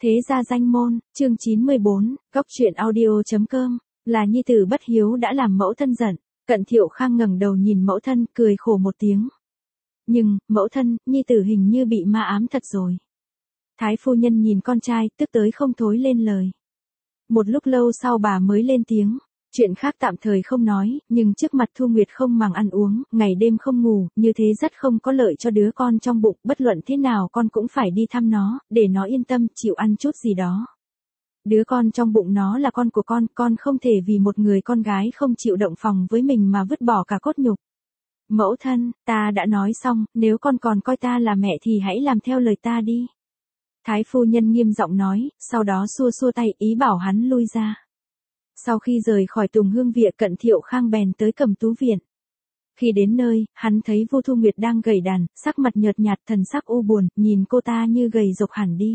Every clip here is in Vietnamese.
Thế gia danh môn, chương 94, góc truyện audio.com, là nhi tử bất hiếu đã làm mẫu thân giận. Cận Thiệu Khang ngẩng đầu nhìn mẫu thân, cười khổ một tiếng. Nhưng, mẫu thân, nhi tử hình như bị ma ám thật rồi. Thái phu nhân nhìn con trai, tức tới không thối lên lời. Một lúc lâu sau bà mới lên tiếng. Chuyện khác tạm thời không nói, nhưng trước mặt Thu Nguyệt không màng ăn uống, ngày đêm không ngủ, như thế rất không có lợi cho đứa con trong bụng, bất luận thế nào con cũng phải đi thăm nó, để nó yên tâm, chịu ăn chút gì đó. Đứa con trong bụng nó là con của con không thể vì một người con gái không chịu động phòng với mình mà vứt bỏ cả cốt nhục. Mẫu thân, ta đã nói xong, nếu con còn coi ta là mẹ thì hãy làm theo lời ta đi. Thái phu nhân nghiêm giọng nói, sau đó xua xua tay ý bảo hắn lui ra. Sau khi rời khỏi Tùng Hương Viện, Cận Thiệu Khang bèn tới Cẩm Tú Viện. Khi đến nơi, hắn thấy Vu Thu Nguyệt đang gầy đàn, sắc mặt nhợt nhạt, thần sắc u buồn, nhìn cô ta như gầy rộc hẳn đi.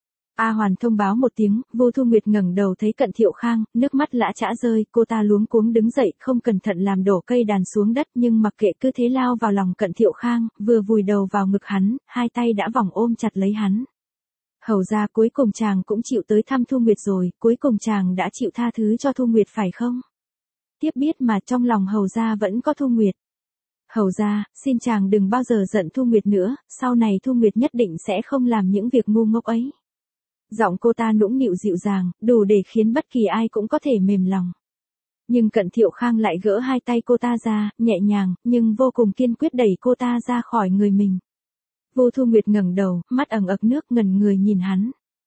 A Hoàn thông báo một tiếng, Vu Thu Nguyệt ngẩng đầu thấy Cận Thiệu Khang, nước mắt lã chã rơi, cô ta luống cuống đứng dậy, không cẩn thận làm đổ cây đàn xuống đất, nhưng mặc kệ cứ thế lao vào lòng Cận Thiệu Khang, vừa vùi đầu vào ngực hắn, hai tay đã vòng ôm chặt lấy hắn. Hầu ra cuối cùng chàng cũng chịu tới thăm Thu Nguyệt rồi, cuối cùng chàng đã chịu tha thứ cho Thu Nguyệt phải không? Tiếp biết mà trong lòng hầu ra vẫn có Thu Nguyệt. Hầu ra, xin chàng đừng bao giờ giận Thu Nguyệt nữa, sau này Thu Nguyệt nhất định sẽ không làm những việc ngu ngốc ấy. Giọng cô ta nũng nịu dịu dàng, đủ để khiến bất kỳ ai cũng có thể mềm lòng. Nhưng Cận Thiệu Khang lại gỡ hai tay cô ta ra, nhẹ nhàng, nhưng vô cùng kiên quyết đẩy cô ta ra khỏi người mình. Vu Thu Nguyệt ngẩng đầu, mắt ẩn ực nước, ngẩn người nhìn hắn.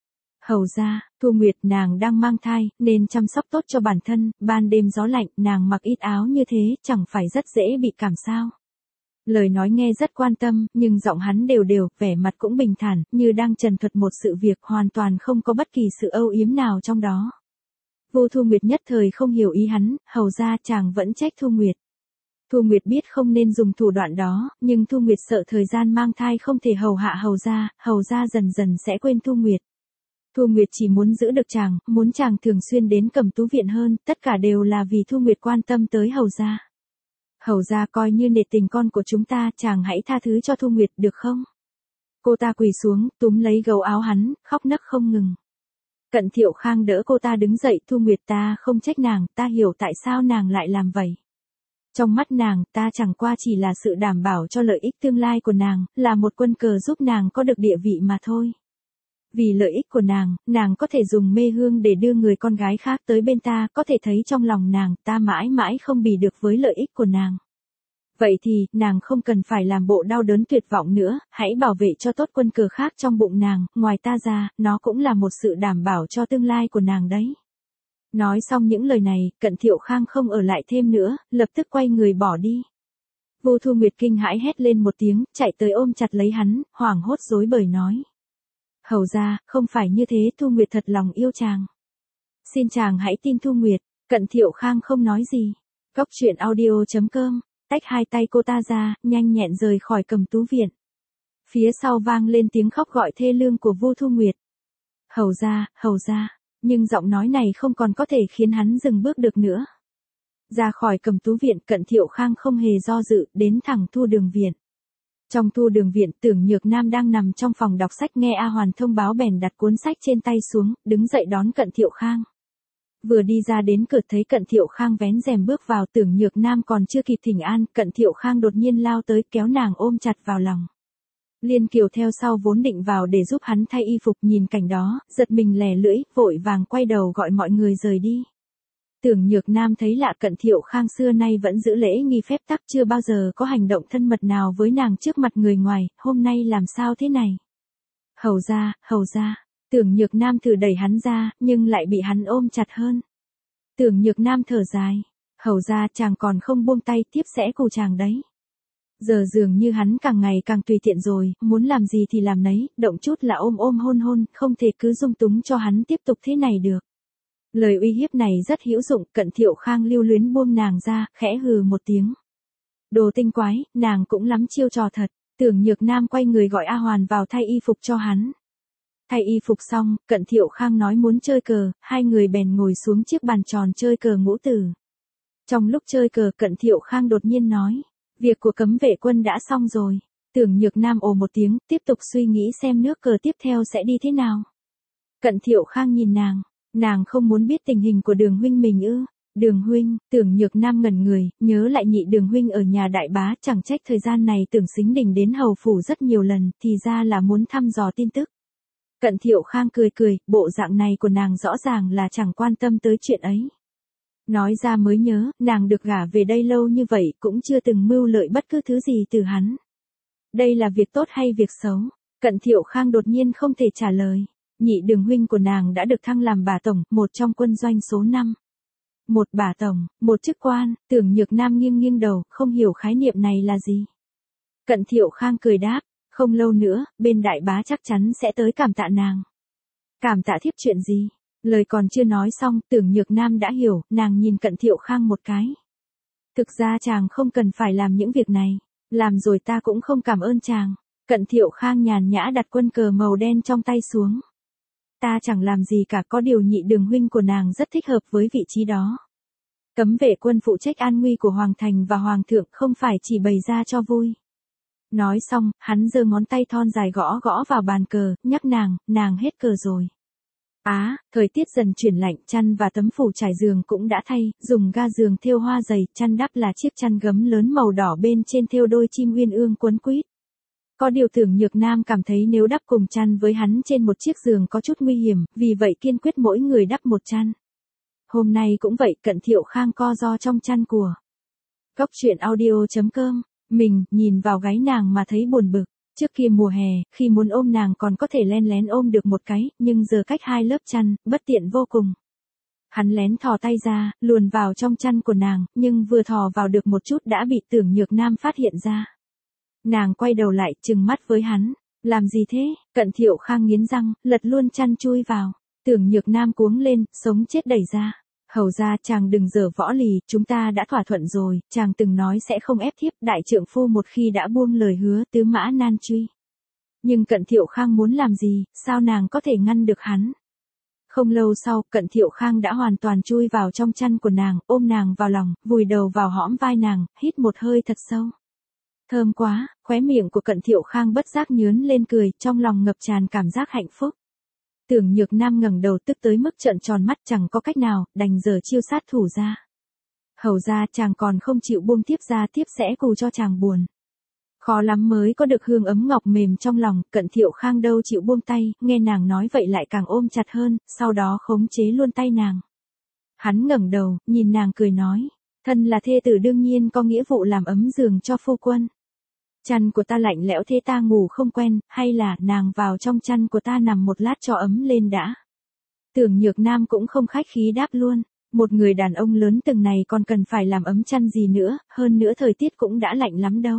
Hầu ra, Thu Nguyệt nàng đang mang thai, nên chăm sóc tốt cho bản thân, ban đêm gió lạnh, nàng mặc ít áo như thế, chẳng phải rất dễ bị cảm sao. Lời nói nghe rất quan tâm, nhưng giọng hắn đều đều, vẻ mặt cũng bình thản, như đang trần thuật một sự việc hoàn toàn không có bất kỳ sự âu yếm nào trong đó. Vu Thu Nguyệt nhất thời không hiểu ý hắn, hầu ra chàng vẫn trách Thu Nguyệt. Thu Nguyệt biết không nên dùng thủ đoạn đó, nhưng Thu Nguyệt sợ thời gian mang thai không thể hầu hạ hầu ra dần dần sẽ quên Thu Nguyệt. Thu Nguyệt chỉ muốn giữ được chàng, muốn chàng thường xuyên đến Cẩm Tú Viện hơn, tất cả đều là vì Thu Nguyệt quan tâm tới hầu ra. Hầu ra coi như nể tình con của chúng ta, chàng hãy tha thứ cho Thu Nguyệt được không? Cô ta quỳ xuống, túm lấy gấu áo hắn, khóc nấc không ngừng. Cận Thiệu Khang đỡ cô ta đứng dậy, Thu Nguyệt ta không trách nàng, ta hiểu tại sao nàng lại làm vậy. Trong mắt nàng, ta chẳng qua chỉ là sự đảm bảo cho lợi ích tương lai của nàng, là một quân cờ giúp nàng có được địa vị mà thôi. Vì lợi ích của nàng có thể dùng mê hương để đưa người con gái khác tới bên ta, có thể thấy trong lòng nàng, ta mãi mãi không bì được với lợi ích của nàng. Vậy thì, nàng không cần phải làm bộ đau đớn tuyệt vọng nữa, hãy bảo vệ cho tốt quân cờ khác trong bụng nàng, ngoài ta ra, nó cũng là một sự đảm bảo cho tương lai của nàng đấy. Nói xong những lời này, Cận Thiệu Khang không ở lại thêm nữa, lập tức quay người bỏ đi. Vu Thu Nguyệt kinh hãi hét lên một tiếng, chạy tới ôm chặt lấy hắn, hoảng hốt rối bời nói. Hầu ra, không phải như thế, Thu Nguyệt thật lòng yêu chàng. Xin chàng hãy tin Thu Nguyệt. Cận Thiệu Khang không nói gì. Góc truyện audio.com, tách hai tay cô ta ra, nhanh nhẹn rời khỏi Cẩm Tú Viện. Phía sau vang lên tiếng khóc gọi thê lương của Vu Thu Nguyệt. Hầu ra, nhưng giọng nói này không còn có thể khiến hắn dừng bước được nữa. Ra khỏi Cẩm Tú Viện, Cận Thiệu Khang không hề do dự, đến thẳng Thu Đường Viện. Trong Thu Đường Viện, Tưởng Nhược Nam đang nằm trong phòng đọc sách nghe A Hoàn thông báo bèn đặt cuốn sách trên tay xuống, đứng dậy đón Cận Thiệu Khang. Vừa đi ra đến cửa thấy Cận Thiệu Khang vén rèm bước vào, Tưởng Nhược Nam còn chưa kịp thỉnh an, Cận Thiệu Khang đột nhiên lao tới kéo nàng ôm chặt vào lòng. Liên Kiều theo sau vốn định vào để giúp hắn thay y phục, nhìn cảnh đó, giật mình lè lưỡi, vội vàng quay đầu gọi mọi người rời đi. Tưởng Nhược Nam thấy lạ, Cận Thiệu Khang xưa nay vẫn giữ lễ nghi phép tắc, chưa bao giờ có hành động thân mật nào với nàng trước mặt người ngoài, hôm nay làm sao thế này? Hầu ra, Tưởng Nhược Nam thử đẩy hắn ra, nhưng lại bị hắn ôm chặt hơn. Tưởng Nhược Nam thở dài, hầu ra chàng còn không buông tay, tiếp sẽ cù chàng đấy. Giờ dường như hắn càng ngày càng tùy tiện rồi, muốn làm gì thì làm nấy, động chút là ôm hôn, không thể cứ dung túng cho hắn tiếp tục thế này được. Lời uy hiếp này rất hữu dụng, Cận Thiệu Khang lưu luyến buông nàng ra, khẽ hừ một tiếng. Đồ tinh quái, nàng cũng lắm chiêu trò thật. Tưởng Nhược Nam quay người gọi A Hoàn vào thay y phục cho hắn. Thay y phục xong, Cận Thiệu Khang nói muốn chơi cờ, hai người bèn ngồi xuống chiếc bàn tròn chơi cờ ngũ tử. Trong lúc chơi cờ, Cận Thiệu Khang đột nhiên nói, việc của cấm vệ quân đã xong rồi. Tưởng Nhược Nam ồ một tiếng, tiếp tục suy nghĩ xem nước cờ tiếp theo sẽ đi thế nào. Cận Thiệu Khang nhìn nàng không muốn biết tình hình của Đường huynh mình ư? Đường huynh, Tưởng Nhược Nam ngẩn người, nhớ lại nhị Đường huynh ở nhà đại bá, chẳng trách thời gian này Tưởng Sính Đình đến hầu phủ rất nhiều lần, thì ra là muốn thăm dò tin tức. Cận Thiệu Khang cười cười, bộ dạng này của nàng rõ ràng là chẳng quan tâm tới chuyện ấy. Nói ra mới nhớ, nàng được gả về đây lâu như vậy cũng chưa từng mưu lợi bất cứ thứ gì từ hắn. Đây là việc tốt hay việc xấu? Cận Thiệu Khang đột nhiên không thể trả lời. Nhị Đường huynh của nàng đã được thăng làm bả tổng, một trong quân doanh số 5. Một bả tổng, một chức quan, Tưởng Nhược Nam nghiêng nghiêng đầu, không hiểu khái niệm này là gì. Cận Thiệu Khang cười đáp, không lâu nữa, bên đại bá chắc chắn sẽ tới cảm tạ nàng. Cảm tạ thiếp chuyện gì? Lời còn chưa nói xong, Tưởng Nhược Nam đã hiểu, nàng nhìn Cận Thiệu Khang một cái. Thực ra chàng không cần phải làm những việc này, làm rồi ta cũng không cảm ơn chàng. Cận Thiệu Khang nhàn nhã đặt quân cờ màu đen trong tay xuống. Ta chẳng làm gì cả, có điều nhị Đường huynh của nàng rất thích hợp với vị trí đó. Cấm vệ quân phụ trách an nguy của Hoàng thành và Hoàng thượng, không phải chỉ bày ra cho vui. Nói xong, hắn giơ ngón tay thon dài gõ gõ vào bàn cờ, nhắc nàng hết cờ rồi. Thời tiết dần chuyển lạnh, chăn và tấm phủ trải giường cũng đã thay, dùng ga giường thêu hoa dày, chăn đắp là chiếc chăn gấm lớn màu đỏ bên trên thêu đôi chim uyên ương quấn quýt. Có điều Tưởng Nhược Nam cảm thấy nếu đắp cùng chăn với hắn trên một chiếc giường có chút nguy hiểm, vì vậy kiên quyết mỗi người đắp một chăn. Hôm nay cũng vậy, Cận Thiệu Khang co ro trong chăn của. Góc truyện audio.com, mình nhìn vào gáy nàng mà thấy buồn bực. Trước kia mùa hè, khi muốn ôm nàng còn có thể len lén ôm được một cái, nhưng giờ cách hai lớp chăn, bất tiện vô cùng. Hắn lén thò tay ra, luồn vào trong chăn của nàng, nhưng vừa thò vào được một chút đã bị Tưởng Nhược Nam phát hiện ra. Nàng quay đầu lại, trừng mắt với hắn. Làm gì thế? Cận Thiệu Khang nghiến răng, lật luôn chăn chui vào. Tưởng Nhược Nam cuống lên, sống chết đẩy ra. Hầu ra, chàng đừng giở võ lì, chúng ta đã thỏa thuận rồi, chàng từng nói sẽ không ép thiếp, đại trượng phu một khi đã buông lời hứa, tứ mã nan truy. Nhưng Cận Thiệu Khang muốn làm gì, sao nàng có thể ngăn được hắn? Không lâu sau, Cận Thiệu Khang đã hoàn toàn chui vào trong chăn của nàng, ôm nàng vào lòng, vùi đầu vào hõm vai nàng, hít một hơi thật sâu. Thơm quá, khóe miệng của Cận Thiệu Khang bất giác nhướn lên cười, trong lòng ngập tràn cảm giác hạnh phúc. Tưởng Nhược Nam ngẩng đầu tức tới mức trợn tròn mắt, chẳng có cách nào, đành giở chiêu sát thủ ra. Hầu ra, chàng còn không chịu buông tiếp ra, tiếp sẽ cù cho chàng buồn. Khó lắm mới có được hương ấm ngọc mềm trong lòng, Cận Thiệu Khang đâu chịu buông tay, nghe nàng nói vậy lại càng ôm chặt hơn, sau đó khống chế luôn tay nàng. Hắn ngẩng đầu, nhìn nàng cười nói, thân là thê tử đương nhiên có nghĩa vụ làm ấm giường cho phu quân. Chăn của ta lạnh lẽo thế ta ngủ không quen, hay là nàng vào trong chăn của ta nằm một lát cho ấm lên đã. Tưởng Nhược Nam cũng không khách khí đáp luôn, một người đàn ông lớn từng này còn cần phải làm ấm chăn gì nữa, hơn nữa thời tiết cũng đã lạnh lắm đâu.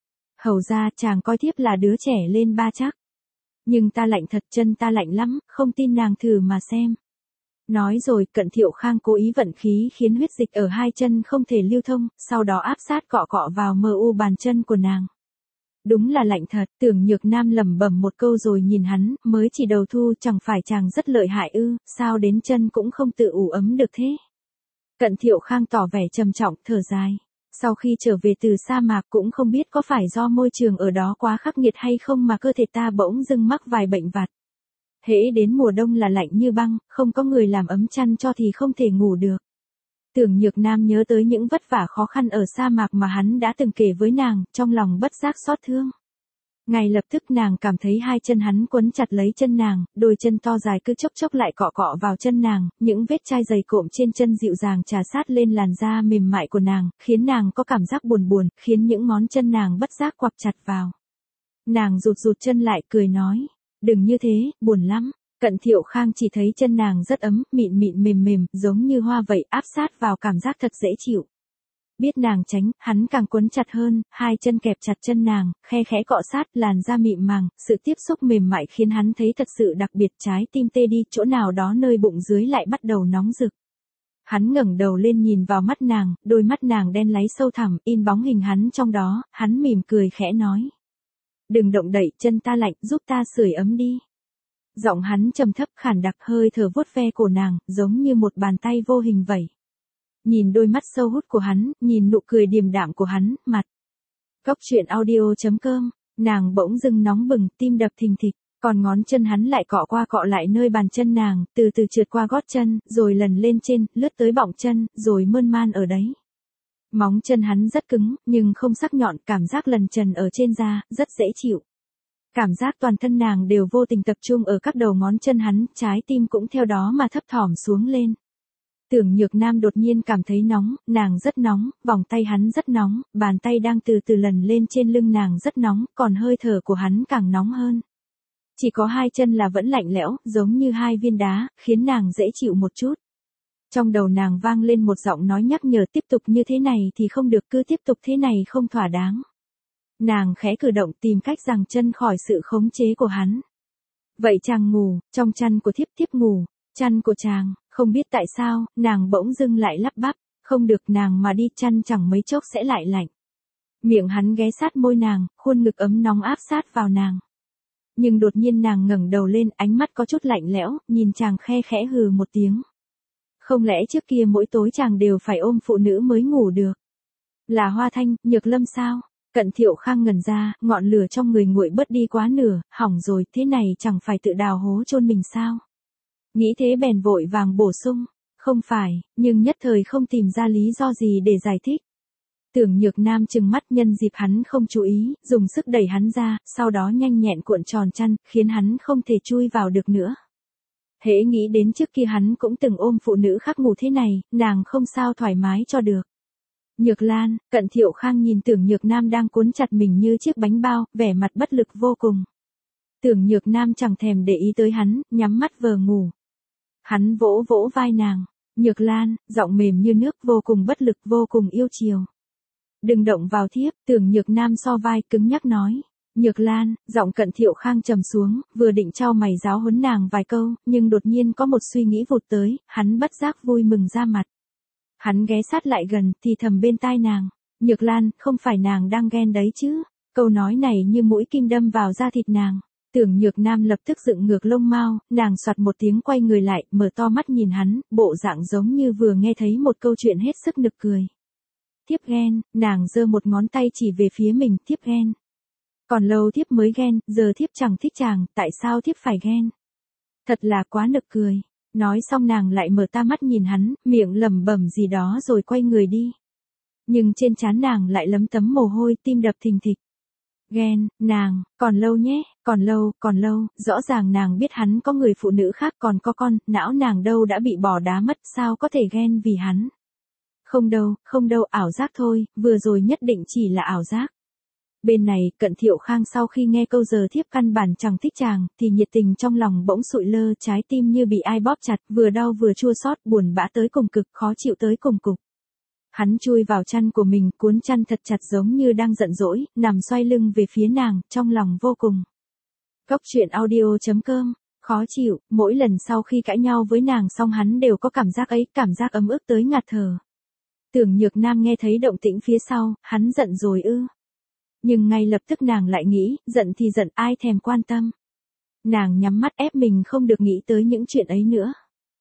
Hầu ra, chàng coi thiếp là đứa trẻ lên ba chắc. Nhưng ta lạnh thật, chân ta lạnh lắm, không tin nàng thử mà xem. Nói rồi, Cận Thiệu Khang cố ý vận khí khiến huyết dịch ở hai chân không thể lưu thông, sau đó áp sát cọ cọ vào mờ u bàn chân của nàng. Đúng là lạnh thật, Tưởng Nhược Nam lẩm bẩm một câu rồi nhìn hắn, mới chỉ đầu thu, chẳng phải chàng rất lợi hại ư, sao đến chân cũng không tự ủ ấm được thế. Cận Thiệu Khang tỏ vẻ trầm trọng, thở dài. Sau khi trở về từ sa mạc cũng không biết có phải do môi trường ở đó quá khắc nghiệt hay không mà cơ thể ta bỗng dưng mắc vài bệnh vặt. Hễ đến mùa đông là lạnh như băng, không có người làm ấm chăn cho thì không thể ngủ được. Tưởng Nhược Nam nhớ tới những vất vả khó khăn ở sa mạc mà hắn đã từng kể với nàng, trong lòng bất giác xót thương. Ngay lập tức nàng cảm thấy hai chân hắn quấn chặt lấy chân nàng, đôi chân to dài cứ chốc chốc lại cọ cọ vào chân nàng, những vết chai dày cộm trên chân dịu dàng trà sát lên làn da mềm mại của nàng, khiến nàng có cảm giác buồn buồn, khiến những ngón chân nàng bất giác quặp chặt vào. Nàng rụt rụt chân lại cười nói, đừng như thế, buồn lắm. Cận Thiệu Khang chỉ thấy chân nàng rất ấm, mịn mịn mềm mềm, giống như hoa vậy, áp sát vào cảm giác thật dễ chịu. Biết nàng tránh, hắn càng quấn chặt hơn, hai chân kẹp chặt chân nàng, khe khẽ cọ sát, làn da mịn màng, sự tiếp xúc mềm mại khiến hắn thấy thật sự đặc biệt, trái tim tê đi, chỗ nào đó nơi bụng dưới lại bắt đầu nóng rực. Hắn ngẩng đầu lên nhìn vào mắt nàng, đôi mắt nàng đen láy sâu thẳm, in bóng hình hắn trong đó, hắn mỉm cười khẽ nói. Đừng động đậy, chân ta lạnh, giúp ta sưởi ấm đi. Giọng hắn trầm thấp khản đặc, hơi thở vuốt ve cổ nàng, giống như một bàn tay vô hình vậy. Nhìn đôi mắt sâu hút của hắn, nhìn nụ cười điềm đạm của hắn, mặt. Góc truyện audio.com, nàng bỗng dưng nóng bừng, tim đập thình thịch. Còn ngón chân hắn lại cọ qua cọ lại nơi bàn chân nàng, từ từ trượt qua gót chân, rồi lần lên trên, lướt tới bọng chân, rồi mơn man ở đấy. Móng chân hắn rất cứng, nhưng không sắc nhọn, cảm giác lần trần ở trên da, rất dễ chịu. Cảm giác toàn thân nàng đều vô tình tập trung ở các đầu ngón chân hắn, trái tim cũng theo đó mà thấp thỏm xuống lên. Tưởng Nhược Nam đột nhiên cảm thấy nóng, nàng rất nóng, vòng tay hắn rất nóng, bàn tay đang từ từ lần lên trên lưng nàng rất nóng, còn hơi thở của hắn càng nóng hơn. Chỉ có hai chân là vẫn lạnh lẽo, giống như hai viên đá, khiến nàng dễ chịu một chút. Trong đầu nàng vang lên một giọng nói nhắc nhở tiếp tục như thế này thì không được, cứ tiếp tục thế này không thỏa đáng. Nàng khẽ cử động tìm cách giằng chân khỏi sự khống chế của hắn. Vậy chàng ngủ, trong chăn của thiếp thiếp ngủ, chăn của chàng, không biết tại sao, nàng bỗng dưng lại lắp bắp, không được nàng mà đi chăn chẳng mấy chốc sẽ lại lạnh. Miệng hắn ghé sát môi nàng, khuôn ngực ấm nóng áp sát vào nàng. Nhưng đột nhiên nàng ngẩng đầu lên, ánh mắt có chút lạnh lẽo, nhìn chàng khe khẽ hừ một tiếng. Không lẽ trước kia mỗi tối chàng đều phải ôm phụ nữ mới ngủ được? Là Hoa Thanh, Nhược Lâm sao? Cận Thiệu Khang ngẩn ra, ngọn lửa trong người nguội bớt đi quá nửa, hỏng rồi, thế này chẳng phải tự đào hố chôn mình sao? Nghĩ thế bèn vội vàng bổ sung, không phải, nhưng nhất thời không tìm ra lý do gì để giải thích. Tưởng Nhược Nam trừng mắt nhân dịp hắn không chú ý, dùng sức đẩy hắn ra, sau đó nhanh nhẹn cuộn tròn chăn, khiến hắn không thể chui vào được nữa. Hễ nghĩ đến trước kia hắn cũng từng ôm phụ nữ khác ngủ thế này, nàng không sao thoải mái cho được. Nhược Lan, Cận Thiệu Khang nhìn Tưởng Nhược Nam đang cuốn chặt mình như chiếc bánh bao, vẻ mặt bất lực vô cùng. Tưởng Nhược Nam chẳng thèm để ý tới hắn, nhắm mắt vờ ngủ. Hắn vỗ vỗ vai nàng, Nhược Lan, giọng mềm như nước vô cùng bất lực vô cùng yêu chiều. Đừng động vào thiếp, Tưởng Nhược Nam so vai cứng nhắc nói. Nhược Lan, giọng Cận Thiệu Khang trầm xuống, vừa định trao mày giáo huấn nàng vài câu, nhưng đột nhiên có một suy nghĩ vụt tới, hắn bất giác vui mừng ra mặt. Hắn ghé sát lại gần, thì thầm bên tai nàng. Nhược Lan, không phải nàng đang ghen đấy chứ? Câu nói này như mũi kim đâm vào da thịt nàng. Tưởng Nhược Nam lập tức dựng ngược lông mao, nàng soạt một tiếng quay người lại, mở to mắt nhìn hắn, bộ dạng giống như vừa nghe thấy một câu chuyện hết sức nực cười. Thiếp ghen, nàng giơ một ngón tay chỉ về phía mình, thiếp ghen. Còn lâu thiếp mới ghen, giờ thiếp chẳng thích chàng, tại sao thiếp phải ghen? Thật là quá nực cười. Nói xong nàng lại mở to mắt nhìn hắn, miệng lẩm bẩm gì đó rồi quay người đi. Nhưng trên trán nàng lại lấm tấm mồ hôi, tim đập thình thịch. Ghen, nàng, còn lâu nhé, còn lâu, rõ ràng nàng biết hắn có người phụ nữ khác còn có con, não nàng đâu đã bị bỏ đá mất, sao có thể ghen vì hắn. Không đâu, ảo giác thôi, vừa rồi nhất định chỉ là ảo giác. Bên này, Cận Thiệu Khang sau khi nghe câu giờ thiếp căn bản chẳng thích chàng, thì nhiệt tình trong lòng bỗng sụi lơ, trái tim như bị ai bóp chặt, vừa đau vừa chua xót, buồn bã tới cùng cực, khó chịu tới cùng cực. Hắn chui vào chăn của mình, cuốn chăn thật chặt giống như đang giận dỗi, nằm xoay lưng về phía nàng, trong lòng vô cùng. Góc truyện audio.com, khó chịu, mỗi lần sau khi cãi nhau với nàng xong hắn đều có cảm giác ấy, cảm giác ấm ức tới ngạt thở. Tưởng Nhược Nam nghe thấy động tĩnh phía sau, hắn giận rồi ư. Nhưng ngay lập tức nàng lại nghĩ, giận thì giận, ai thèm quan tâm. Nàng nhắm mắt ép mình không được nghĩ tới những chuyện ấy nữa.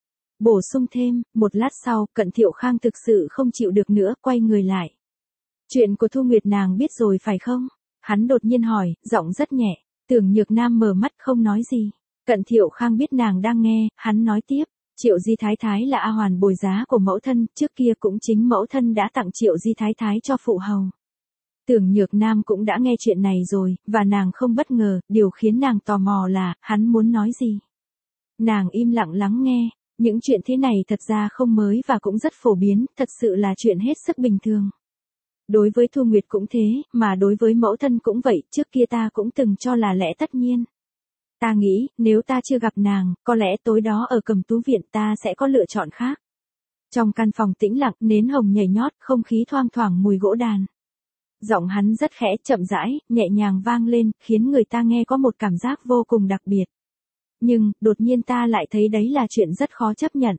Bổ sung thêm, một lát sau, Cận Thiệu Khang thực sự không chịu được nữa, quay người lại. Chuyện của Thu Nguyệt nàng biết rồi phải không? Hắn đột nhiên hỏi, giọng rất nhẹ. Tưởng Nhược Nam mở mắt không nói gì. Cận Thiệu Khang biết nàng đang nghe, hắn nói tiếp. Triệu Di Thái Thái là A Hoàn bồi giá của mẫu thân, trước kia cũng chính mẫu thân đã tặng Triệu Di Thái Thái cho phụ hầu. Tưởng Nhược Nam cũng đã nghe chuyện này rồi, và nàng không bất ngờ, điều khiến nàng tò mò là, hắn muốn nói gì. Nàng im lặng lắng nghe, những chuyện thế này thật ra không mới và cũng rất phổ biến, thật sự là chuyện hết sức bình thường. Đối với Thu Nguyệt cũng thế, mà đối với mẫu thân cũng vậy, trước kia ta cũng từng cho là lẽ tất nhiên. Ta nghĩ, nếu ta chưa gặp nàng, có lẽ tối đó ở Cẩm Tú Viện ta sẽ có lựa chọn khác. Trong căn phòng tĩnh lặng, nến hồng nhảy nhót, không khí thoang thoảng mùi gỗ đàn. Giọng hắn rất khẽ, chậm rãi, nhẹ nhàng vang lên, khiến người ta nghe có một cảm giác vô cùng đặc biệt. Nhưng, đột nhiên ta lại thấy đấy là chuyện rất khó chấp nhận.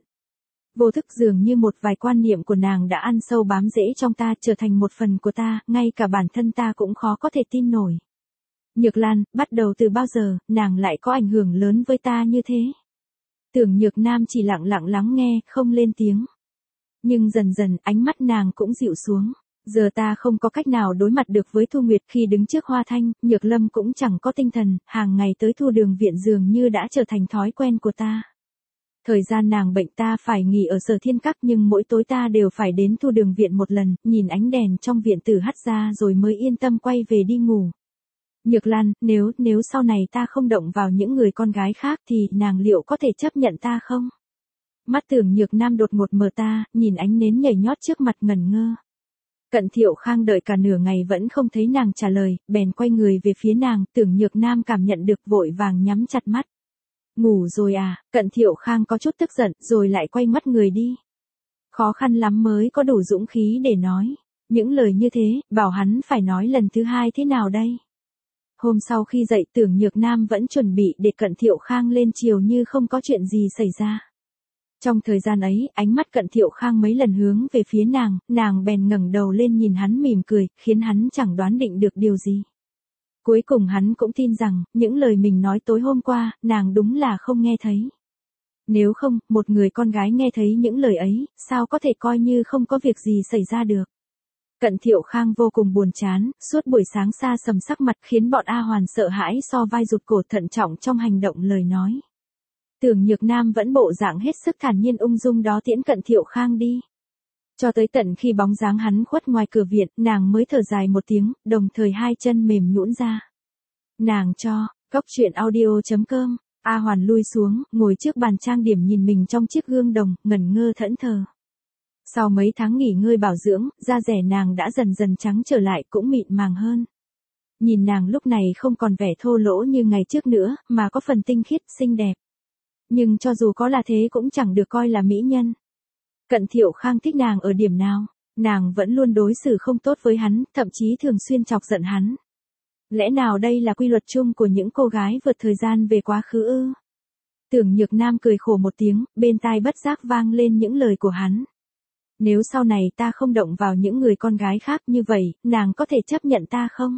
Vô thức dường như một vài quan niệm của nàng đã ăn sâu bám rễ trong ta, trở thành một phần của ta, ngay cả bản thân ta cũng khó có thể tin nổi. Nhược Lan, bắt đầu từ bao giờ, nàng lại có ảnh hưởng lớn với ta như thế? Tưởng Nhược Nam chỉ lặng lặng lắng nghe, không lên tiếng. Nhưng dần dần, ánh mắt nàng cũng dịu xuống. Giờ ta không có cách nào đối mặt được với Thu Nguyệt khi đứng trước Hoa Thanh, Nhược Lâm cũng chẳng có tinh thần, hàng ngày tới Thu Đường viện dường như đã trở thành thói quen của ta. Thời gian nàng bệnh ta phải nghỉ ở Sở Thiên Các nhưng mỗi tối ta đều phải đến Thu Đường viện một lần, nhìn ánh đèn trong viện tử hắt ra rồi mới yên tâm quay về đi ngủ. Nhược Lan, nếu sau này ta không động vào những người con gái khác thì nàng liệu có thể chấp nhận ta không? Mắt Tưởng Nhược Nam đột ngột mở ta, nhìn ánh nến nhảy nhót trước mặt ngẩn ngơ. Cận Thiệu Khang đợi cả nửa ngày vẫn không thấy nàng trả lời, bèn quay người về phía nàng, Tưởng Nhược Nam cảm nhận được vội vàng nhắm chặt mắt. Ngủ rồi à? Cận Thiệu Khang có chút tức giận, rồi lại quay mắt người đi. Khó khăn lắm mới có đủ dũng khí để nói. Những lời như thế, bảo hắn phải nói lần thứ hai thế nào đây? Hôm sau khi dậy Tưởng Nhược Nam vẫn chuẩn bị để Cận Thiệu Khang lên chiều như không có chuyện gì xảy ra. Trong thời gian ấy, ánh mắt Cận Thiệu Khang mấy lần hướng về phía nàng bèn ngẩng đầu lên nhìn hắn mỉm cười, khiến hắn chẳng đoán định được điều gì. Cuối cùng hắn cũng tin rằng, những lời mình nói tối hôm qua, nàng đúng là không nghe thấy. Nếu không, một người con gái nghe thấy những lời ấy, sao có thể coi như không có việc gì xảy ra được. Cận Thiệu Khang vô cùng buồn chán, suốt buổi sáng xa sầm sắc mặt khiến bọn A Hoàn sợ hãi so vai rụt cổ thận trọng trong hành động lời nói. Tưởng Nhược Nam vẫn bộ dạng hết sức thản nhiên ung dung đó tiễn Cận Thiệu Khang đi. Cho tới tận khi bóng dáng hắn khuất ngoài cửa viện, nàng mới thở dài một tiếng, đồng thời hai chân mềm nhũn ra. Nàng cho, Cốc Truyện Audio.com, A Hoàn lui xuống, ngồi trước bàn trang điểm nhìn mình trong chiếc gương đồng, ngẩn ngơ thẫn thờ. Sau mấy tháng nghỉ ngơi bảo dưỡng, da dẻ nàng đã dần dần trắng trở lại cũng mịn màng hơn. Nhìn nàng lúc này không còn vẻ thô lỗ như ngày trước nữa, mà có phần tinh khiết, xinh đẹp. Nhưng cho dù có là thế cũng chẳng được coi là mỹ nhân. Cận Thiệu Khang thích nàng ở điểm nào? Nàng vẫn luôn đối xử không tốt với hắn, thậm chí thường xuyên chọc giận hắn. Lẽ nào đây là quy luật chung của những cô gái vượt thời gian về quá khứ ư? Tưởng Nhược Nam cười khổ một tiếng, bên tai bất giác vang lên những lời của hắn. Nếu sau này ta không động vào những người con gái khác như vậy, nàng có thể chấp nhận ta không?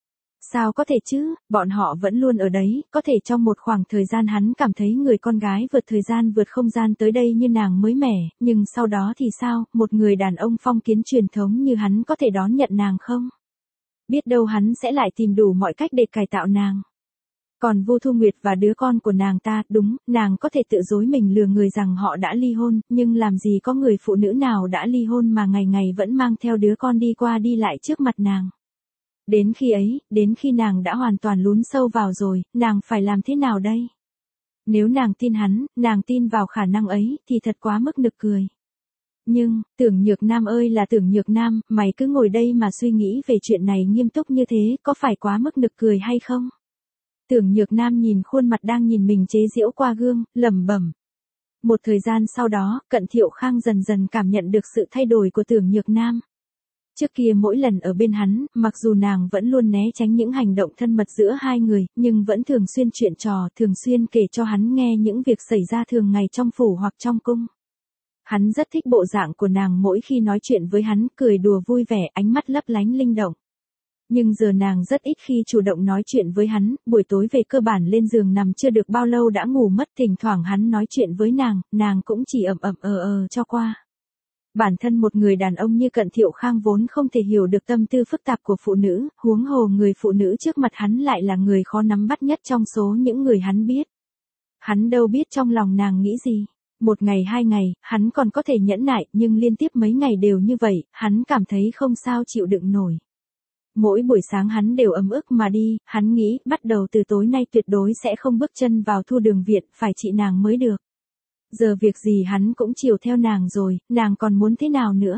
Sao có thể chứ, bọn họ vẫn luôn ở đấy, có thể trong một khoảng thời gian hắn cảm thấy người con gái vượt thời gian vượt không gian tới đây như nàng mới mẻ, nhưng sau đó thì sao, một người đàn ông phong kiến truyền thống như hắn có thể đón nhận nàng không? Biết đâu hắn sẽ lại tìm đủ mọi cách để cải tạo nàng. Còn Vu Thu Nguyệt và đứa con của nàng ta, đúng, nàng có thể tự dối mình lừa người rằng họ đã ly hôn, nhưng làm gì có người phụ nữ nào đã ly hôn mà ngày ngày vẫn mang theo đứa con đi qua đi lại trước mặt nàng. Đến khi ấy, đến khi nàng đã hoàn toàn lún sâu vào rồi, nàng phải làm thế nào đây? Nếu nàng tin hắn, nàng tin vào khả năng ấy, thì thật quá mức nực cười. Nhưng, Tưởng Nhược Nam ơi là Tưởng Nhược Nam, mày cứ ngồi đây mà suy nghĩ về chuyện này nghiêm túc như thế, có phải quá mức nực cười hay không? Tưởng Nhược Nam nhìn khuôn mặt đang nhìn mình chế giễu qua gương, lẩm bẩm. Một thời gian sau đó, Cận Thiệu Khang dần dần cảm nhận được sự thay đổi của Tưởng Nhược Nam. Trước kia mỗi lần ở bên hắn, mặc dù nàng vẫn luôn né tránh những hành động thân mật giữa hai người, nhưng vẫn thường xuyên chuyện trò, thường xuyên kể cho hắn nghe những việc xảy ra thường ngày trong phủ hoặc trong cung. Hắn rất thích bộ dạng của nàng mỗi khi nói chuyện với hắn, cười đùa vui vẻ, ánh mắt lấp lánh linh động. Nhưng giờ nàng rất ít khi chủ động nói chuyện với hắn, buổi tối về cơ bản lên giường nằm chưa được bao lâu đã ngủ mất, thỉnh thoảng hắn nói chuyện với nàng cũng chỉ cho qua. Bản thân một người đàn ông như Cận Thiệu Khang vốn không thể hiểu được tâm tư phức tạp của phụ nữ, huống hồ người phụ nữ trước mặt hắn lại là người khó nắm bắt nhất trong số những người hắn biết. Hắn đâu biết trong lòng nàng nghĩ gì. Một ngày hai ngày, hắn còn có thể nhẫn nại, nhưng liên tiếp mấy ngày đều như vậy, hắn cảm thấy không sao chịu đựng nổi. Mỗi buổi sáng hắn đều ấm ức mà đi, hắn nghĩ, bắt đầu từ tối nay tuyệt đối sẽ không bước chân vào Thu Đường viện, phải trị nàng mới được. Giờ việc gì hắn cũng chiều theo nàng rồi, nàng còn muốn thế nào nữa?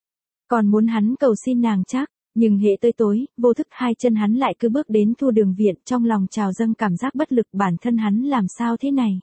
Còn muốn hắn cầu xin nàng chắc, nhưng hễ tới tối, vô thức hai chân hắn lại cứ bước đến Thu Đường viện, trong lòng trào dâng cảm giác bất lực, bản thân hắn làm sao thế này?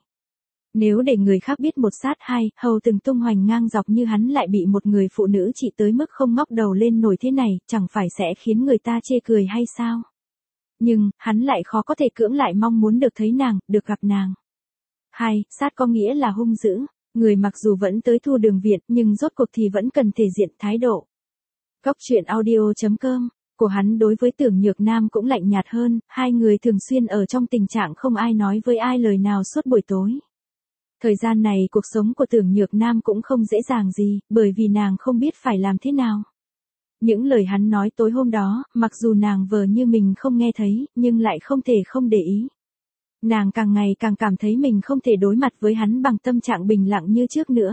Nếu để người khác biết một sát hai, hầu từng tung hoành ngang dọc như hắn lại bị một người phụ nữ chỉ tới mức không ngóc đầu lên nổi thế này, chẳng phải sẽ khiến người ta chê cười hay sao? Nhưng, hắn lại khó có thể cưỡng lại mong muốn được thấy nàng, được gặp nàng. Hai, sát có nghĩa là hung dữ, người mặc dù vẫn tới Thu Đường viện, nhưng rốt cuộc thì vẫn cần thể diện thái độ. Cốc Truyện Audio.com, của hắn đối với Tưởng Nhược Nam cũng lạnh nhạt hơn, hai người thường xuyên ở trong tình trạng không ai nói với ai lời nào suốt buổi tối. Thời gian này cuộc sống của Tưởng Nhược Nam cũng không dễ dàng gì, bởi vì nàng không biết phải làm thế nào. Những lời hắn nói tối hôm đó, mặc dù nàng vờ như mình không nghe thấy, nhưng lại không thể không để ý. Nàng càng ngày càng cảm thấy mình không thể đối mặt với hắn bằng tâm trạng bình lặng như trước nữa.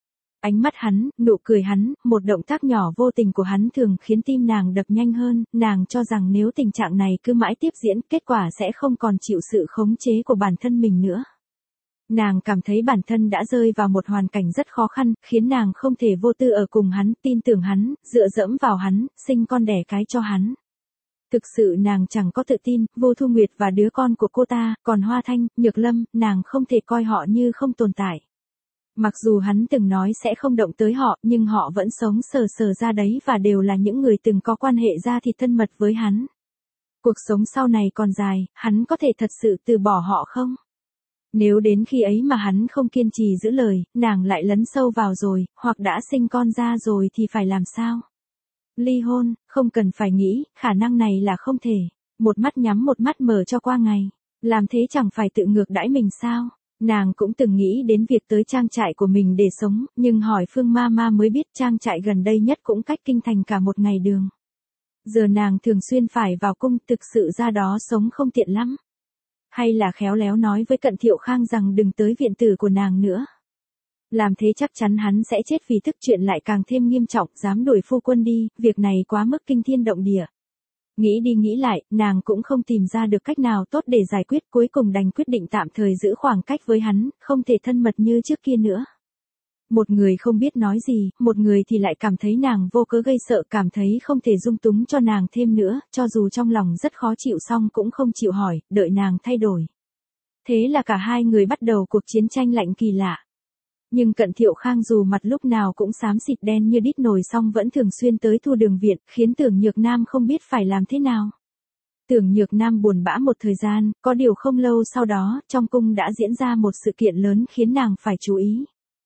Ánh mắt hắn, nụ cười hắn, một động tác nhỏ vô tình của hắn thường khiến tim nàng đập nhanh hơn, nàng cho rằng nếu tình trạng này cứ mãi tiếp diễn, kết quả sẽ không còn chịu sự khống chế của bản thân mình nữa. Nàng cảm thấy bản thân đã rơi vào một hoàn cảnh rất khó khăn, khiến nàng không thể vô tư ở cùng hắn, tin tưởng hắn, dựa dẫm vào hắn, sinh con đẻ cái cho hắn. Thực sự nàng chẳng có tự tin, Vô Thu Nguyệt và đứa con của cô ta, còn Hoa Thanh, Nhược Lâm, nàng không thể coi họ như không tồn tại. Mặc dù hắn từng nói sẽ không động tới họ, nhưng họ vẫn sống sờ sờ ra đấy và đều là những người từng có quan hệ da thịt thân mật với hắn. Cuộc sống sau này còn dài, hắn có thể thật sự từ bỏ họ không? Nếu đến khi ấy mà hắn không kiên trì giữ lời, nàng lại lấn sâu vào rồi, hoặc đã sinh con ra rồi thì phải làm sao? Ly hôn, không cần phải nghĩ, khả năng này là không thể. Một mắt nhắm một mắt mở cho qua ngày. Làm thế chẳng phải tự ngược đãi mình sao? Nàng cũng từng nghĩ đến việc tới trang trại của mình để sống, nhưng hỏi Phương Mama mới biết trang trại gần đây nhất cũng cách kinh thành cả một ngày đường. Giờ nàng thường xuyên phải vào cung, thực sự ra đó sống không tiện lắm. Hay là khéo léo nói với Cận Thiệu Khang rằng đừng tới viện tử của nàng nữa. Làm thế chắc chắn hắn sẽ chết vì tức chuyện lại càng thêm nghiêm trọng, dám đuổi phu quân đi, việc này quá mức kinh thiên động địa. Nghĩ đi nghĩ lại, nàng cũng không tìm ra được cách nào tốt để giải quyết, cuối cùng đành quyết định tạm thời giữ khoảng cách với hắn, không thể thân mật như trước kia nữa. Một người không biết nói gì, một người thì lại cảm thấy nàng vô cớ gây sợ, cảm thấy không thể dung túng cho nàng thêm nữa, cho dù trong lòng rất khó chịu song cũng không chịu hỏi, đợi nàng thay đổi. Thế là cả hai người bắt đầu cuộc chiến tranh lạnh kỳ lạ. Nhưng Cận Thiệu Khang dù mặt lúc nào cũng xám xịt đen như đít nồi song vẫn thường xuyên tới Thu Đường viện, khiến Tưởng Nhược Nam không biết phải làm thế nào. Tưởng Nhược Nam buồn bã một thời gian, có điều không lâu sau đó, trong cung đã diễn ra một sự kiện lớn khiến nàng phải chú ý.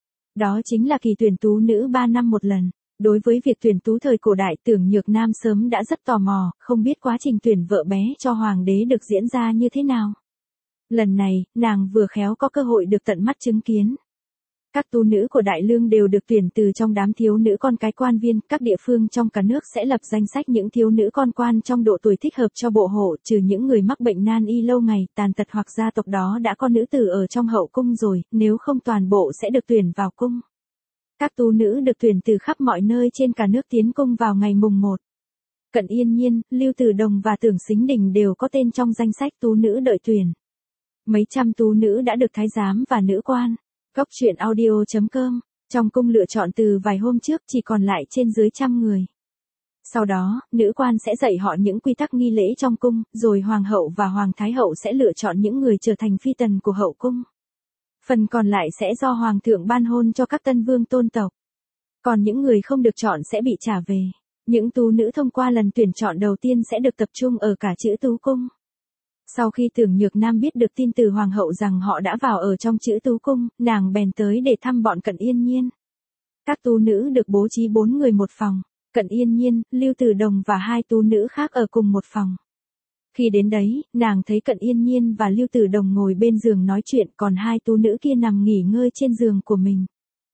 Đó chính là kỳ tuyển tú nữ 3 năm một lần. Đối với việc tuyển tú thời cổ đại, Tưởng Nhược Nam sớm đã rất tò mò, không biết quá trình tuyển vợ bé cho hoàng đế được diễn ra như thế nào. Lần này, nàng vừa khéo có cơ hội được tận mắt chứng kiến. Các tú nữ của Đại Lương đều được tuyển từ trong đám thiếu nữ con cái quan viên, các địa phương trong cả nước sẽ lập danh sách những thiếu nữ con quan trong độ tuổi thích hợp cho bộ hộ, trừ những người mắc bệnh nan y lâu ngày, tàn tật hoặc gia tộc đó đã có nữ tử ở trong hậu cung rồi, nếu không toàn bộ sẽ được tuyển vào cung. Các tú nữ được tuyển từ khắp mọi nơi trên cả nước tiến cung vào ngày mùng 1. Cận Yên Nhiên, Lưu Tử Đồng và Tưởng Sính Đình đều có tên trong danh sách tú nữ đợi tuyển. Mấy trăm tú nữ đã được thái giám và nữ quan. Góc truyện audio.com, trong cung lựa chọn từ vài hôm trước chỉ còn lại trên dưới 100 người. Sau đó, nữ quan sẽ dạy họ những quy tắc nghi lễ trong cung, rồi hoàng hậu và hoàng thái hậu sẽ lựa chọn những người trở thành phi tần của hậu cung. Phần còn lại sẽ do hoàng thượng ban hôn cho các tân vương tôn tộc. Còn những người không được chọn sẽ bị trả về. Những tú nữ thông qua lần tuyển chọn đầu tiên sẽ được tập trung ở cả chữ tú cung. Sau khi Tưởng Nhược Nam biết được tin từ hoàng hậu rằng họ đã vào ở trong chữ tú cung, nàng bèn tới để thăm bọn Cận Yên Nhiên. Các tú nữ được bố trí 4 người một phòng, Cận Yên Nhiên, Lưu Tử Đồng và 2 tú nữ khác ở cùng một phòng. Khi đến đấy, nàng thấy Cận Yên Nhiên và Lưu Tử Đồng ngồi bên giường nói chuyện, còn 2 tú nữ kia nằm nghỉ ngơi trên giường của mình.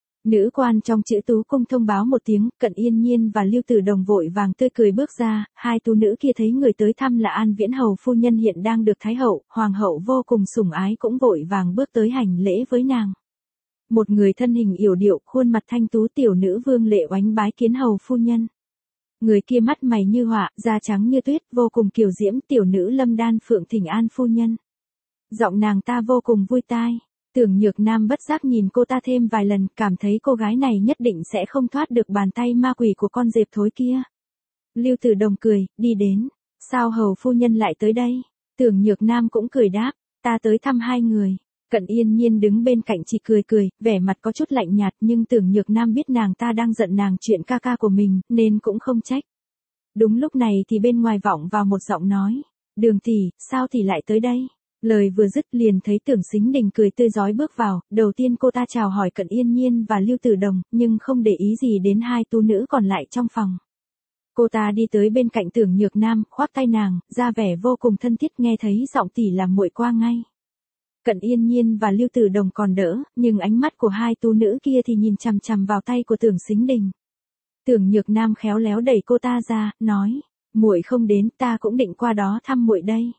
Nữ quan trong chữ tú cung thông báo một tiếng, Cận Yên Nhiên và Lưu Tử Đồng vội vàng tươi cười bước ra, 2 tú nữ kia thấy người tới thăm là An Viễn Hầu phu nhân hiện đang được Thái hậu, Hoàng hậu vô cùng sủng ái cũng vội vàng bước tới hành lễ với nàng. Một người thân hình yểu điệu, khuôn mặt thanh tú tiểu nữ Vương Lệ oánh bái kiến hầu phu nhân. Người kia mắt mày như họa, da trắng như tuyết, vô cùng kiều diễm, tiểu nữ Lâm Đan Phượng thỉnh an phu nhân. Giọng nàng ta vô cùng vui tai. Tưởng Nhược Nam bất giác nhìn cô ta thêm vài lần, cảm thấy cô gái này nhất định sẽ không thoát được bàn tay ma quỷ của con dẹp thối kia. Lưu Tử Đồng cười, đi đến. Sao hầu phu nhân lại tới đây? Tưởng Nhược Nam cũng cười đáp, ta tới thăm 2 người. Cận Yên Nhiên đứng bên cạnh chỉ cười cười, vẻ mặt có chút lạnh nhạt, nhưng Tưởng Nhược Nam biết nàng ta đang giận nàng chuyện ca ca của mình, nên cũng không trách. Đúng lúc này thì bên ngoài vọng vào một giọng nói, Đường tỷ, sao tỷ lại tới đây? Lời vừa dứt liền thấy Tưởng Sính Đình cười tươi rói bước vào, đầu tiên cô ta chào hỏi Cận Yên Nhiên và Lưu Tử Đồng, nhưng không để ý gì đến 2 tú nữ còn lại trong phòng. Cô ta đi tới bên cạnh Tưởng Nhược Nam, khoác tay nàng, ra vẻ vô cùng thân thiết, nghe thấy giọng tỷ làm muội qua ngay. Cận Yên Nhiên và Lưu Tử Đồng còn đỡ, nhưng ánh mắt của 2 tú nữ kia thì nhìn chằm chằm vào tay của Tưởng Sính Đình. Tưởng Nhược Nam khéo léo đẩy cô ta ra, nói, muội không đến, ta cũng định qua đó thăm muội đây.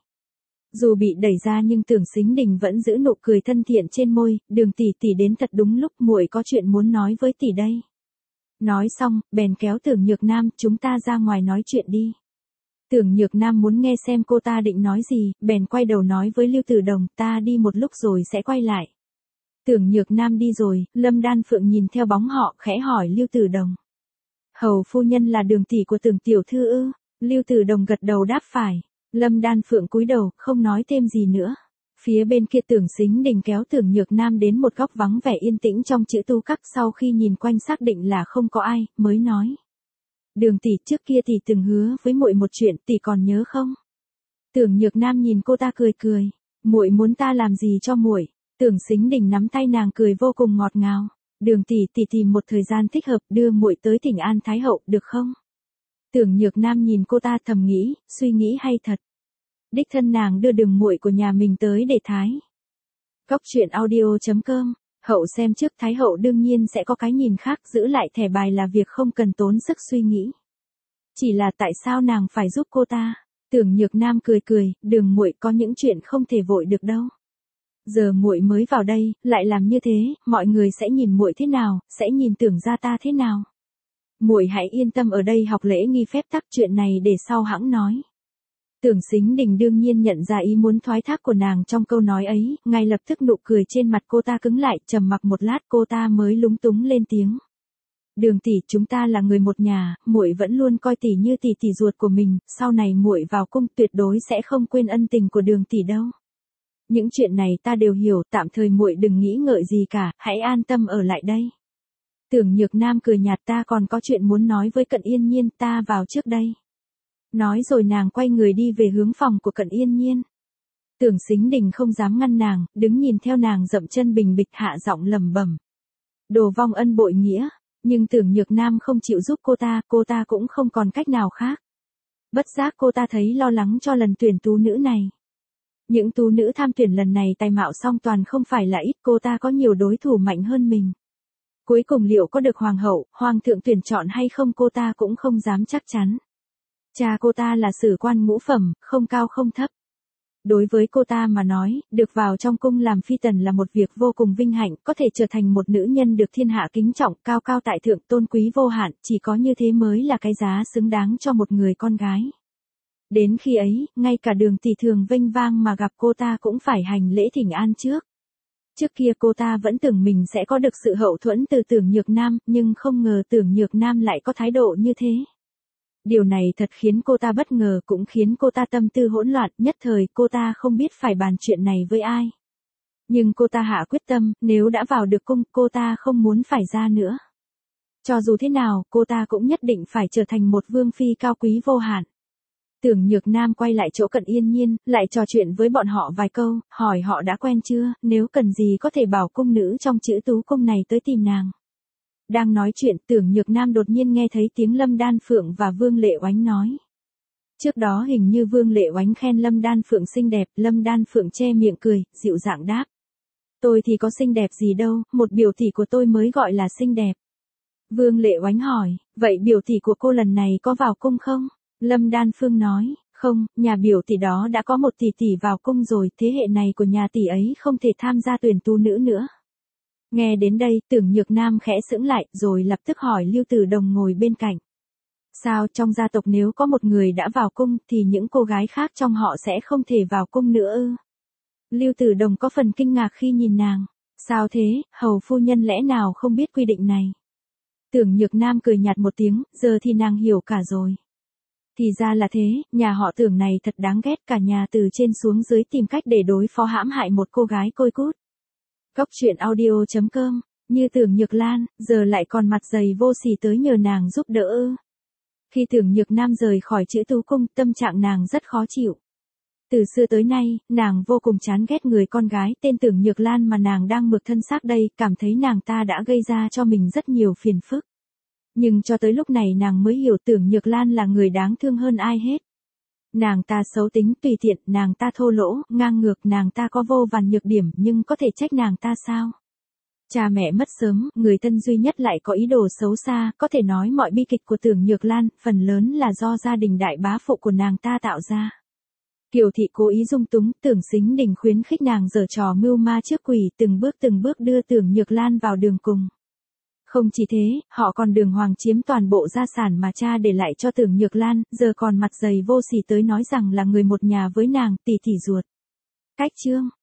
Dù bị đẩy ra nhưng Tưởng Sính Đình vẫn giữ nụ cười thân thiện trên môi, Đường tỷ tỷ đến thật đúng lúc, muội có chuyện muốn nói với tỷ đây. Nói xong, bèn kéo Tưởng Nhược Nam, chúng ta ra ngoài nói chuyện đi. Tưởng Nhược Nam muốn nghe xem cô ta định nói gì, bèn quay đầu nói với Lưu Tử Đồng, ta đi một lúc rồi sẽ quay lại. Tưởng Nhược Nam đi rồi, Lâm Đan Phượng nhìn theo bóng họ, khẽ hỏi Lưu Tử Đồng. Hầu phu nhân là Đường tỷ của Tưởng tiểu thư ư? Lưu Tử Đồng gật đầu đáp phải. Lâm Đan Phượng cúi đầu, không nói thêm gì nữa. Phía bên kia Tưởng Sính Đình kéo Tưởng Nhược Nam đến một góc vắng vẻ yên tĩnh trong chữ tu các, sau khi nhìn quanh xác định là không có ai, mới nói. Đường tỷ, trước kia tỷ từng hứa với muội một chuyện, tỷ còn nhớ không? Tưởng Nhược Nam nhìn cô ta cười cười. Muội muốn ta làm gì cho muội? Tưởng Sính Đình nắm tay nàng cười vô cùng ngọt ngào. Đường tỷ, tỷ tìm một thời gian thích hợp đưa muội tới Thỉnh An Thái hậu, được không? Tưởng Nhược Nam nhìn cô ta thầm nghĩ, suy nghĩ hay thật. Đích thân nàng đưa đường muội của nhà mình tới để thái. Góc truyện audio.com. Hậu xem trước, Thái hậu đương nhiên sẽ có cái nhìn khác, giữ lại thẻ bài là việc không cần tốn sức suy nghĩ. Chỉ là tại sao nàng phải giúp cô ta? Tưởng Nhược Nam cười cười, Đường muội có những chuyện không thể vội được đâu. Giờ muội mới vào đây, lại làm như thế, mọi người sẽ nhìn muội thế nào, sẽ nhìn Tưởng gia ta thế nào? Muội hãy yên tâm ở đây học lễ nghi phép tắc, chuyện này để sau hãng nói. Tưởng Sính Đình đương nhiên nhận ra ý muốn thoái thác của nàng trong câu nói ấy, ngay lập tức nụ cười trên mặt cô ta cứng lại, trầm mặc một lát cô ta mới lúng túng lên tiếng. Đường tỷ, chúng ta là người một nhà, muội vẫn luôn coi tỷ như tỷ tỷ ruột của mình, sau này muội vào cung tuyệt đối sẽ không quên ân tình của Đường tỷ đâu. Những chuyện này ta đều hiểu, tạm thời muội đừng nghĩ ngợi gì cả, hãy an tâm ở lại đây. Tưởng Nhược Nam cười nhạt, ta còn có chuyện muốn nói với Cận Yên Nhiên, ta vào trước đây. Nói rồi nàng quay người đi về hướng phòng của Cận Yên Nhiên. Tưởng Sính Đình không dám ngăn nàng, đứng nhìn theo nàng dậm chân bình bịch, hạ giọng lẩm bẩm. Đồ vong ân bội nghĩa, nhưng Tưởng Nhược Nam không chịu giúp cô ta cũng không còn cách nào khác. Bất giác cô ta thấy lo lắng cho lần tuyển tú nữ này. Những tú nữ tham tuyển lần này tài mạo song toàn không phải là ít, cô ta có nhiều đối thủ mạnh hơn mình. Cuối cùng liệu có được hoàng hậu, hoàng thượng tuyển chọn hay không cô ta cũng không dám chắc chắn. Cha cô ta là sử quan ngũ phẩm, không cao không thấp. Đối với cô ta mà nói, được vào trong cung làm phi tần là một việc vô cùng vinh hạnh, có thể trở thành một nữ nhân được thiên hạ kính trọng, cao cao tại thượng, tôn quý vô hạn, chỉ có như thế mới là cái giá xứng đáng cho một người con gái. Đến khi ấy, ngay cả Đường tỷ thường vênh vang mà gặp cô ta cũng phải hành lễ thỉnh an trước. Trước kia cô ta vẫn tưởng mình sẽ có được sự hậu thuẫn từ Tưởng Nhược Nam, nhưng không ngờ Tưởng Nhược Nam lại có thái độ như thế. Điều này thật khiến cô ta bất ngờ, cũng khiến cô ta tâm tư hỗn loạn, nhất thời cô ta không biết phải bàn chuyện này với ai. Nhưng cô ta hạ quyết tâm, nếu đã vào được cung, cô ta không muốn phải ra nữa. Cho dù thế nào, cô ta cũng nhất định phải trở thành một vương phi cao quý vô hạn. Tưởng Nhược Nam quay lại chỗ Cận Yên Nhiên, lại trò chuyện với bọn họ vài câu, hỏi họ đã quen chưa, nếu cần gì có thể bảo cung nữ trong chữ tú cung này tới tìm nàng. Đang nói chuyện, Tưởng Nhược Nam đột nhiên nghe thấy tiếng Lâm Đan Phượng và Vương Lệ Oánh nói. Trước đó hình như Vương Lệ Oánh khen Lâm Đan Phượng xinh đẹp, Lâm Đan Phượng che miệng cười, dịu dàng đáp. Tôi thì có xinh đẹp gì đâu, một biểu tỷ của tôi mới gọi là xinh đẹp. Vương Lệ Oánh hỏi, vậy biểu tỷ của cô lần này có vào cung không? Lâm Đan Phương nói, không, nhà biểu tỷ đó đã có một tỷ tỷ vào cung rồi, thế hệ này của nhà tỷ ấy không thể tham gia tuyển tú nữ nữa. Nghe đến đây, Tưởng Nhược Nam khẽ sững lại, rồi lập tức hỏi Lưu Tử Đồng ngồi bên cạnh. Sao, trong gia tộc nếu có một người đã vào cung, thì những cô gái khác trong họ sẽ không thể vào cung nữa ư? Lưu Tử Đồng có phần kinh ngạc khi nhìn nàng. Sao thế, hầu phu nhân lẽ nào không biết quy định này? Tưởng Nhược Nam cười nhạt một tiếng, giờ thì nàng hiểu cả rồi. Thì ra là thế, nhà họ Tưởng này thật đáng ghét, cả nhà từ trên xuống dưới tìm cách để đối phó hãm hại một cô gái côi cút. Góc truyện audio.com, như Tưởng Nhược Lan, giờ lại còn mặt dày vô sỉ tới nhờ nàng giúp đỡ ư. Khi Tưởng Nhược Nam rời khỏi chữ tú cung, tâm trạng nàng rất khó chịu. Từ xưa tới nay, nàng vô cùng chán ghét người con gái tên Tưởng Nhược Lan mà nàng đang mượt thân xác đây, cảm thấy nàng ta đã gây ra cho mình rất nhiều phiền phức. Nhưng cho tới lúc này nàng mới hiểu Tưởng Nhược Lan là người đáng thương hơn ai hết. Nàng ta xấu tính, tùy tiện, nàng ta thô lỗ, ngang ngược, nàng ta có vô vàn nhược điểm, nhưng có thể trách nàng ta sao? Cha mẹ mất sớm, người thân duy nhất lại có ý đồ xấu xa, có thể nói mọi bi kịch của Tưởng Nhược Lan, phần lớn là do gia đình đại bá phụ của nàng ta tạo ra. Kiều thị cố ý dung túng, Tưởng Sính Đình khuyến khích nàng giở trò mưu ma trước quỷ, từng bước đưa Tưởng Nhược Lan vào đường cùng. Không chỉ thế, họ còn đường hoàng chiếm toàn bộ gia sản mà cha để lại cho Tưởng Nhược Lan, giờ còn mặt dày vô sỉ tới nói rằng là người một nhà với nàng, tỷ tỷ ruột. Cách chương